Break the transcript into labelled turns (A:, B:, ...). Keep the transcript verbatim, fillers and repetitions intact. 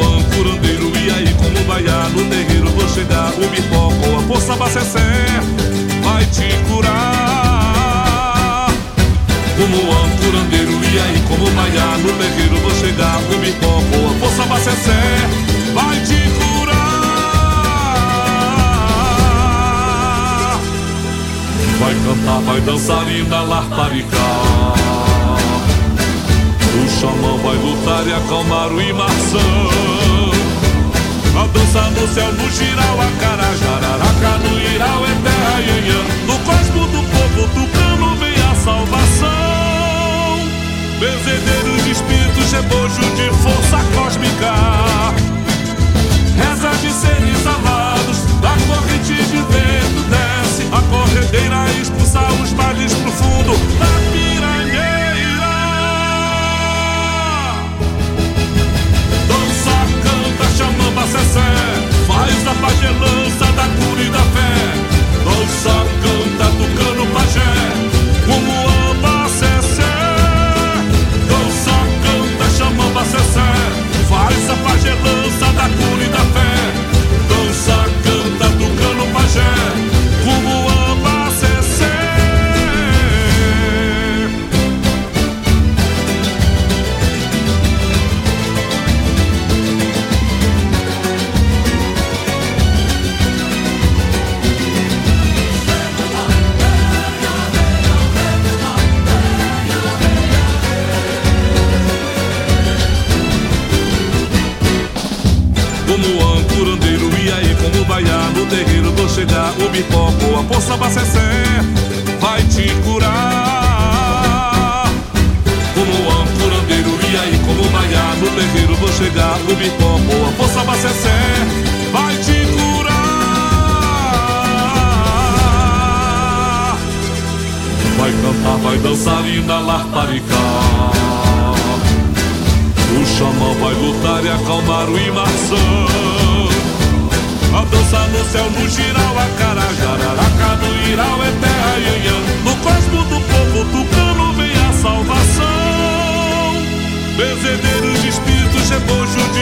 A: um curandeiro, e aí como baiar no terreiro vou chegar. O bipó com a força bacessé vai te curar. Como um curandeiro, e aí como baiar no terreiro vou chegar. O bipó com a força bacessé vai te curar. Vai cantar, vai dançar e na larparicar. O xamã vai lutar e acalmar o imação. A dança no céu, no giral, a cara, jararaca, no irau, é terra, ianhã. No cosmo do povo tucano vem a salvação. Benzedeiros de espíritos, rebojo de força cósmica. Reza de seres amados, da corrente de vento desce. A corredeira expulsa os males profundos da piranha. Xamã Bacessé faz a pagelança da cura e da fé. Dança, canta, tucano, pajé, como a Bacessé. Dança, canta, Xamã Bacessé faz a pagelança da cura e da fé. Dança, canta, tucano, pajé, como a Bacessé. Como um curandeiro, e aí como baiar no terreiro vou chegar. O bipó com a força bacessé vai te curar. Como um curandeiro, e aí como baiar no terreiro vou chegar. O bipó com a força bacessé vai te curar. Vai cantar, vai dançar e na larparicar. O xamã vai lutar e acalmar o imação. A dança no céu, no giral, a cara, jararaca, no irau, é terra, ianhã. No cosmo do povo tucano vem a salvação. Benzedeiros de espíritos, rebojo de